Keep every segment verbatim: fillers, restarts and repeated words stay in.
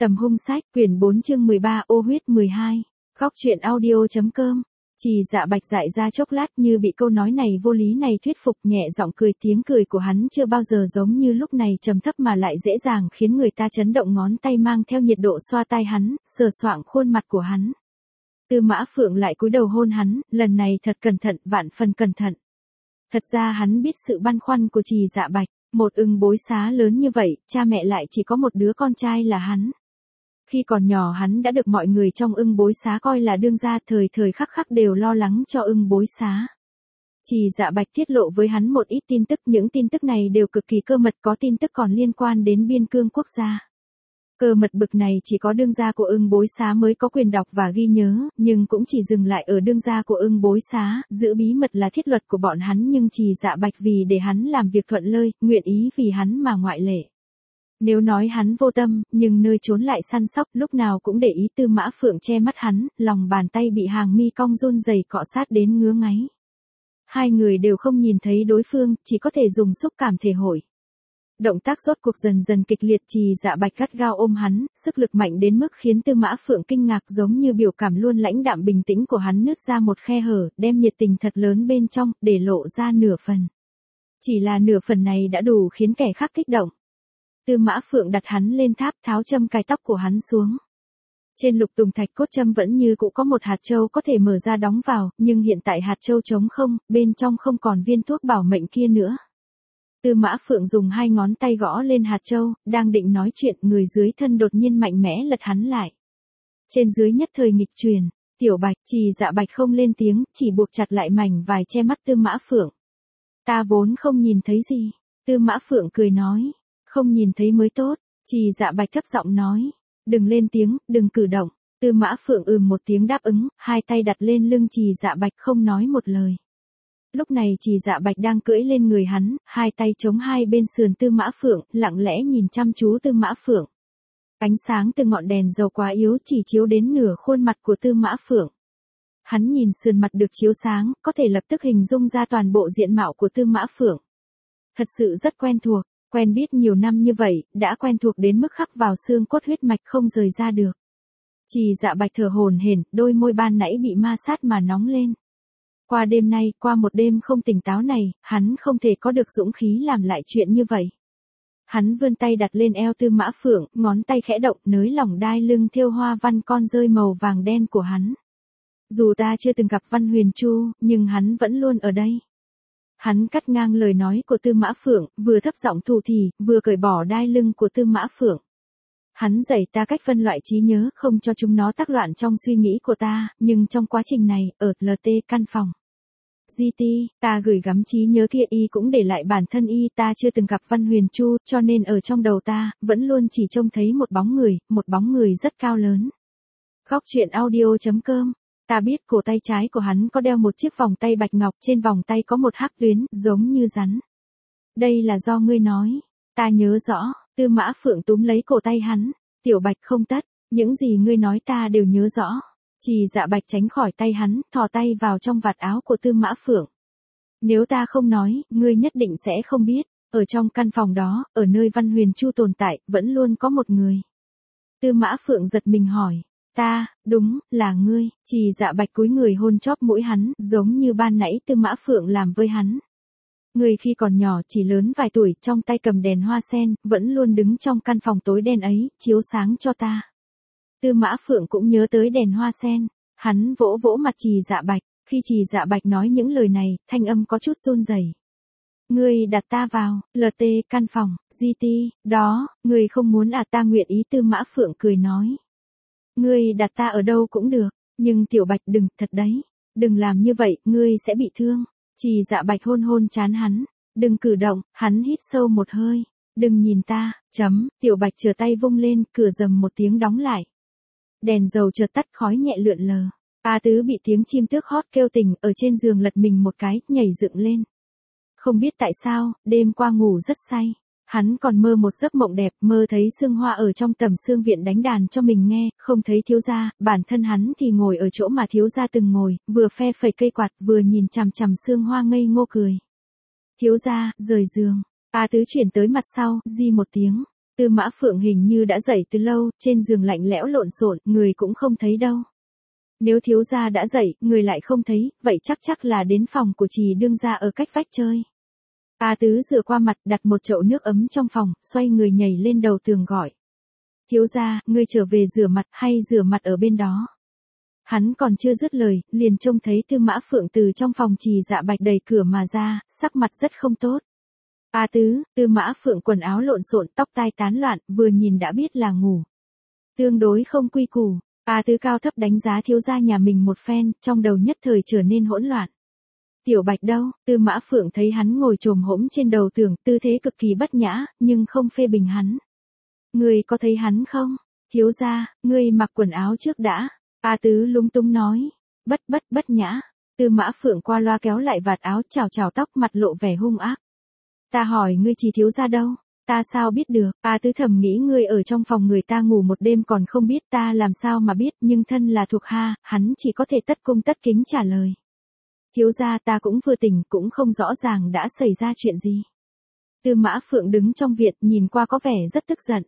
Tầm hung sách, quyển bốn chương mười ba, ô huyết mười hai. Góc truyện audio.com. Trì Dạ Bạch dại ra chốc lát như bị câu nói này vô lý này thuyết phục, nhẹ giọng cười, tiếng cười của hắn chưa bao giờ giống như lúc này, trầm thấp mà lại dễ dàng khiến người ta chấn động, ngón tay mang theo nhiệt độ xoa tai hắn, sờ soạng khuôn mặt của hắn. Tư Mã Phượng lại cúi đầu hôn hắn, lần này thật cẩn thận, vạn phần cẩn thận. Thật ra hắn biết sự băn khoăn của Trì Dạ Bạch, một ưng bối xá lớn như vậy, cha mẹ lại chỉ có một đứa con trai là hắn. Khi còn nhỏ hắn đã được mọi người trong ưng bối xá coi là đương gia, thời thời khắc khắc đều lo lắng cho ưng bối xá. Trì Dạ Bạch tiết lộ với hắn một ít tin tức, những tin tức này đều cực kỳ cơ mật, có tin tức còn liên quan đến biên cương quốc gia. Cơ mật bực này chỉ có đương gia của ưng bối xá mới có quyền đọc và ghi nhớ, nhưng cũng chỉ dừng lại ở đương gia của ưng bối xá, giữ bí mật là thiết luật của bọn hắn, nhưng Trì Dạ Bạch vì để hắn làm việc thuận lợi, nguyện ý vì hắn mà ngoại lệ. Nếu nói hắn vô tâm, nhưng nơi trốn lại săn sóc, lúc nào cũng để ý. Tư Mã Phượng che mắt hắn, lòng bàn tay bị hàng mi cong run rẩy cọ sát đến ngứa ngáy. Hai người đều không nhìn thấy đối phương, chỉ có thể dùng xúc cảm thể hội. Động tác rốt cuộc dần dần kịch liệt, Trì Dạ Bạch gắt gao ôm hắn, sức lực mạnh đến mức khiến Tư Mã Phượng kinh ngạc, giống như biểu cảm luôn lãnh đạm bình tĩnh của hắn nứt ra một khe hở, đem nhiệt tình thật lớn bên trong, để lộ ra nửa phần. Chỉ là nửa phần này đã đủ khiến kẻ khác kích động. Tư Mã Phượng đặt hắn lên tháp, tháo châm cài tóc của hắn xuống. Trên lục tùng thạch cốt châm vẫn như cũ có một hạt châu có thể mở ra đóng vào, nhưng hiện tại hạt châu trống không, bên trong không còn viên thuốc bảo mệnh kia nữa. Tư Mã Phượng dùng hai ngón tay gõ lên hạt châu, đang định nói chuyện, người dưới thân đột nhiên mạnh mẽ lật hắn lại. Trên dưới nhất thời nghịch truyền, Tiểu Bạch, Trì Dạ Bạch không lên tiếng, chỉ buộc chặt lại mảnh vải che mắt Tư Mã Phượng. Ta vốn không nhìn thấy gì. Tư Mã Phượng cười nói. Không nhìn thấy mới tốt. Trì Dạ Bạch thấp giọng nói. Đừng lên tiếng, đừng cử động. Tư Mã Phượng ừm một tiếng đáp ứng, hai tay đặt lên lưng Trì Dạ Bạch không nói một lời. Lúc này Trì Dạ Bạch đang cưỡi lên người hắn, hai tay chống hai bên sườn Tư Mã Phượng, lặng lẽ nhìn chăm chú Tư Mã Phượng. Ánh sáng từ ngọn đèn dầu quá yếu chỉ chiếu đến nửa khuôn mặt của Tư Mã Phượng. Hắn nhìn sườn mặt được chiếu sáng, có thể lập tức hình dung ra toàn bộ diện mạo của Tư Mã Phượng. Thật sự rất quen thuộc, quen biết nhiều năm như vậy, đã quen thuộc đến mức khắc vào xương cốt huyết mạch không rời ra được. Trì Dạ Bạch thở hổn hển, đôi môi ban nãy bị ma sát mà nóng lên. Qua đêm nay, qua một đêm không tỉnh táo này, hắn không thể có được dũng khí làm lại chuyện như vậy. Hắn vươn tay đặt lên eo Tư Mã Phượng, ngón tay khẽ động, nới lỏng đai lưng thêu hoa văn con rơi màu vàng đen của hắn. Dù ta chưa từng gặp Văn Huyền Chu, nhưng hắn vẫn luôn ở đây. Hắn cắt ngang lời nói của Tư Mã Phượng, vừa thấp giọng thủ thỉ, vừa cởi bỏ đai lưng của Tư Mã Phượng. Hắn dạy ta cách phân loại trí nhớ, không cho chúng nó tác loạn trong suy nghĩ của ta, nhưng trong quá trình này, ở lờ tê căn phòng giê tê, ta gửi gắm trí nhớ kia, y cũng để lại bản thân y, ta chưa từng gặp Văn Huyền Chu, cho nên ở trong đầu ta, vẫn luôn chỉ trông thấy một bóng người, một bóng người rất cao lớn. Góc truyện audio.com. Ta biết cổ tay trái của hắn có đeo một chiếc vòng tay bạch ngọc, trên vòng tay có một hắc tuyến, giống như rắn. Đây là do ngươi nói. Ta nhớ rõ. Tư Mã Phượng túm lấy cổ tay hắn. Tiểu Bạch không tất, những gì ngươi nói ta đều nhớ rõ. Trì Dạ Bạch tránh khỏi tay hắn, thò tay vào trong vạt áo của Tư Mã Phượng. Nếu ta không nói, ngươi nhất định sẽ không biết. Ở trong căn phòng đó, ở nơi Văn Huyền Chu tồn tại, vẫn luôn có một người. Tư Mã Phượng giật mình hỏi. Ta, đúng, là ngươi. Trì Dạ Bạch cúi người hôn chóp mũi hắn, giống như ban nãy Tư Mã Phượng làm với hắn. Ngươi khi còn nhỏ chỉ lớn vài tuổi, trong tay cầm đèn hoa sen, vẫn luôn đứng trong căn phòng tối đen ấy, chiếu sáng cho ta. Tư Mã Phượng cũng nhớ tới đèn hoa sen. Hắn vỗ vỗ mặt Trì Dạ Bạch. Khi Trì Dạ Bạch nói những lời này, thanh âm có chút run rẩy. Ngươi đặt ta vào lờ tê căn phòng giê tê, đó, ngươi không muốn à? Ta nguyện ý. Tư Mã Phượng cười nói. Ngươi đặt ta ở đâu cũng được, nhưng Tiểu Bạch đừng, thật đấy. Đừng làm như vậy, ngươi sẽ bị thương. Trì Dạ Bạch hôn hôn trán hắn. Đừng cử động, hắn hít sâu một hơi. Đừng nhìn ta, chấm, Tiểu Bạch chừa tay vung lên, cửa rầm một tiếng đóng lại. Đèn dầu chợt tắt, khói nhẹ lượn lờ. A Tứ bị tiếng chim tước hót kêu tỉnh, ở trên giường lật mình một cái, nhảy dựng lên. Không biết tại sao, đêm qua ngủ rất say. Hắn còn mơ một giấc mộng đẹp, mơ thấy Sương Hoa ở trong tầm xương viện đánh đàn cho mình nghe, không thấy thiếu gia, bản thân hắn thì ngồi ở chỗ mà thiếu gia từng ngồi, vừa phe phẩy cây quạt, vừa nhìn chằm chằm Sương Hoa ngây ngô cười. Thiếu gia, rời giường. A Tứ chuyển tới mặt sau, di một tiếng. Tư Mã Phượng hình như đã dậy từ lâu, trên giường lạnh lẽo lộn xộn, người cũng không thấy đâu. Nếu thiếu gia đã dậy, người lại không thấy, vậy chắc chắc là đến phòng của Trì đương gia ở cách vách chơi. A Tứ rửa qua mặt, đặt một chậu nước ấm trong phòng, xoay người nhảy lên đầu tường gọi. Thiếu gia, ngươi trở về rửa mặt, hay rửa mặt ở bên đó. Hắn còn chưa dứt lời, liền trông thấy Tư Mã Phượng từ trong phòng Trì Dạ Bạch đẩy cửa mà ra, sắc mặt rất không tốt. A Tứ, Tư Mã Phượng quần áo lộn xộn, tóc tai tán loạn, vừa nhìn đã biết là ngủ. Tương đối không quy củ. A Tứ cao thấp đánh giá thiếu gia nhà mình một phen, trong đầu nhất thời trở nên hỗn loạn. Tiểu Bạch đâu? Tư Mã Phượng thấy hắn ngồi chồm hổm trên đầu tường, tư thế cực kỳ bất nhã, nhưng không phê bình hắn. Ngươi có thấy hắn không? Thiếu gia, ngươi mặc quần áo trước đã. A Tứ lúng túng nói. Bất bất bất nhã. Tư Mã Phượng qua loa kéo lại vạt áo, chào chào tóc, mặt lộ vẻ hung ác. Ta hỏi ngươi Trì thiếu gia đâu? Ta sao biết được? A Tứ thầm nghĩ ngươi ở trong phòng người ta ngủ một đêm còn không biết, ta làm sao mà biết, nhưng thân là thuộc hạ, hắn chỉ có thể tất cung tất kính trả lời. Thiếu gia, ta cũng vừa tỉnh, cũng không rõ ràng đã xảy ra chuyện gì. Tư Mã Phượng đứng trong viện, nhìn qua có vẻ rất tức giận.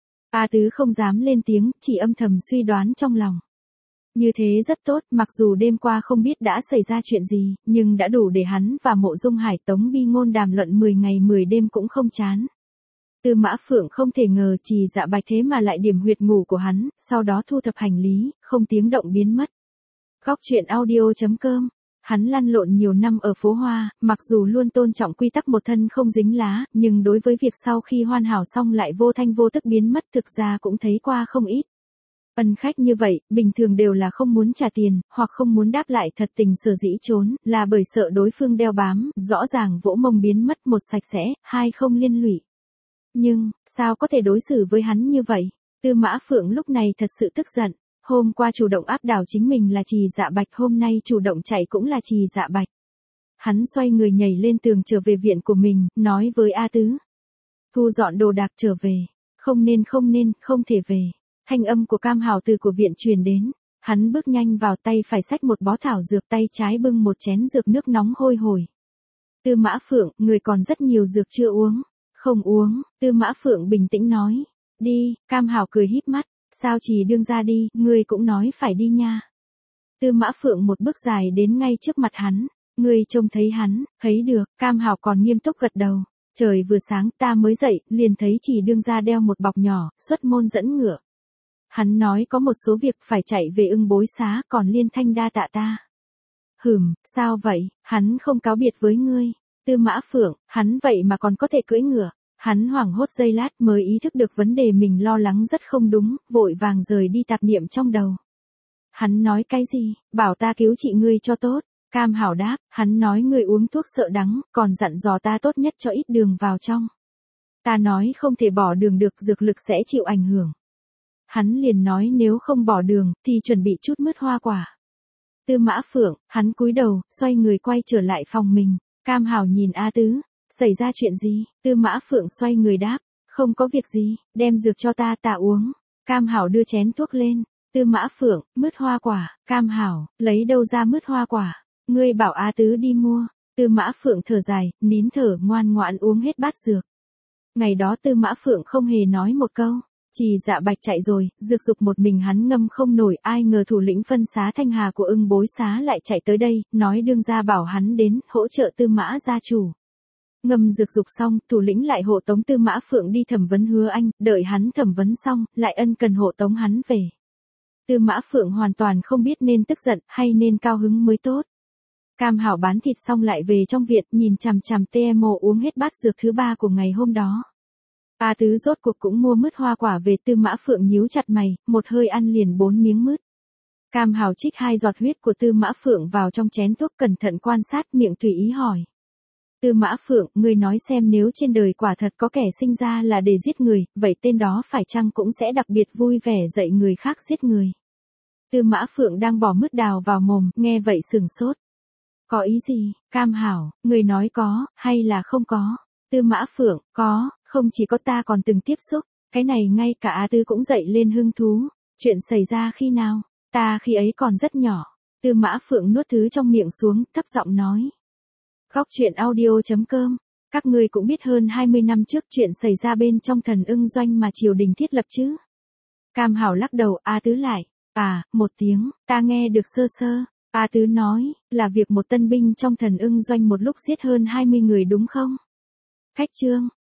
A Tứ không dám lên tiếng, chỉ âm thầm suy đoán trong lòng. Như thế rất tốt, mặc dù đêm qua không biết đã xảy ra chuyện gì, nhưng đã đủ để hắn và Mộ Dung Hải Tống bi ngôn đàm luận mười ngày mười đêm cũng không chán. Tư Mã Phượng không thể ngờ Trì Dạ Bạch thế mà lại điểm huyệt ngủ của hắn, sau đó thu thập hành lý, không tiếng động biến mất. Góc truyện audio chấm com. Hắn lăn lộn nhiều năm ở phố Hoa, mặc dù luôn tôn trọng quy tắc một thân không dính lá, nhưng đối với việc sau khi hoàn hảo xong lại vô thanh vô tức biến mất thực ra cũng thấy qua không ít. Ân khách như vậy, bình thường đều là không muốn trả tiền, hoặc không muốn đáp lại thật tình sở dĩ trốn, là bởi sợ đối phương đeo bám, rõ ràng vỗ mông biến mất một sạch sẽ, hai không liên lụy. Nhưng, sao có thể đối xử với hắn như vậy? Tư Mã Phượng lúc này thật sự tức giận. Hôm qua chủ động áp đảo chính mình là Trì Dạ Bạch, hôm nay chủ động chạy cũng là Trì Dạ Bạch. Hắn xoay người nhảy lên tường trở về viện của mình, nói với A Tứ. Thu dọn đồ đạc trở về. Không nên không nên, không thể về. Thanh âm của Cam Hào từ của viện truyền đến. Hắn bước nhanh vào, tay phải xách một bó thảo dược, tay trái bưng một chén dược nước nóng hôi hổi. Tư Mã Phượng, người còn rất nhiều dược chưa uống. Không uống, Tư Mã Phượng bình tĩnh nói. Đi, Cam Hào cười híp mắt. Sao Trì đương ra đi, ngươi cũng nói phải đi nha. Tư Mã Phượng một bước dài đến ngay trước mặt hắn. Ngươi trông thấy hắn, thấy được, Cam Hào còn nghiêm túc gật đầu. Trời vừa sáng ta mới dậy, liền thấy Trì đương ra đeo một bọc nhỏ, xuất môn dẫn ngựa. Hắn nói có một số việc phải chạy về Ưng Bối Xá, còn liên thanh đa tạ ta. Hừm, sao vậy, hắn không cáo biệt với ngươi. Tư Mã Phượng, hắn vậy mà còn có thể cưỡi ngựa. Hắn hoảng hốt giây lát mới ý thức được vấn đề mình lo lắng rất không đúng, vội vàng rời đi tạp niệm trong đầu. Hắn nói cái gì, bảo ta cứu chị ngươi cho tốt. Cam Hảo đáp, hắn nói ngươi uống thuốc sợ đắng, còn dặn dò ta tốt nhất cho ít đường vào trong. Ta nói không thể bỏ đường được, dược lực sẽ chịu ảnh hưởng. Hắn liền nói nếu không bỏ đường, thì chuẩn bị chút mứt hoa quả. Tư Mã Phượng, hắn cúi đầu, xoay người quay trở lại phòng mình. Cam Hảo nhìn A Tứ. Xảy ra chuyện gì? Tư Mã Phượng xoay người đáp. Không có việc gì, đem dược cho ta ta uống. Cam Hảo đưa chén thuốc lên. Tư Mã Phượng, mứt hoa quả. Cam Hảo, lấy đâu ra mứt hoa quả? Ngươi bảo A Tứ đi mua. Tư Mã Phượng thở dài, nín thở ngoan ngoãn uống hết bát dược. Ngày đó Tư Mã Phượng không hề nói một câu. Trì Dạ Bạch chạy rồi, dược dục một mình hắn ngâm không nổi, ai ngờ thủ lĩnh phân xá Thanh Hà của Ưng Bối Xá lại chạy tới đây, nói đương gia bảo hắn đến, hỗ trợ Tư Mã gia chủ. Ngâm dược dục xong, thủ lĩnh lại hộ tống Tư Mã Phượng đi thẩm vấn Hứa Anh, đợi hắn thẩm vấn xong, lại ân cần hộ tống hắn về. Tư Mã Phượng hoàn toàn không biết nên tức giận, hay nên cao hứng mới tốt. Cam Hảo bán thịt xong lại về trong viện, nhìn chằm chằm tê em ô uống hết bát dược thứ ba của ngày hôm đó. A Tứ rốt cuộc cũng mua mứt hoa quả về. Tư Mã Phượng nhíu chặt mày, một hơi ăn liền bốn miếng mứt. Cam Hảo trích hai giọt huyết của Tư Mã Phượng vào trong chén thuốc, cẩn thận quan sát, miệng tùy ý hỏi. Tư Mã Phượng, ngươi nói xem, nếu trên đời quả thật có kẻ sinh ra là để giết người, vậy tên đó phải chăng cũng sẽ đặc biệt vui vẻ dạy người khác giết người? Tư Mã Phượng đang bỏ mứt đào vào mồm, nghe vậy sừng sốt. Có ý gì? Cam Hảo, ngươi nói có, hay là không có? Tư Mã Phượng, có, không chỉ có ta còn từng tiếp xúc, cái này ngay cả A Tứ cũng dậy lên hứng thú. Chuyện xảy ra khi nào? Ta khi ấy còn rất nhỏ. Tư Mã Phượng nuốt thứ trong miệng xuống, thấp giọng nói. Góc truyện audio chấm com Các ngươi cũng biết hơn hai mươi năm trước chuyện xảy ra bên trong Thần Ưng Doanh mà triều đình thiết lập chứ? Cam Hảo lắc đầu, A Tứ lại. À, một tiếng, ta nghe được sơ sơ. A Tứ nói, là việc một tân binh trong Thần Ưng Doanh một lúc giết hơn hai mươi người đúng không? Khách Trương,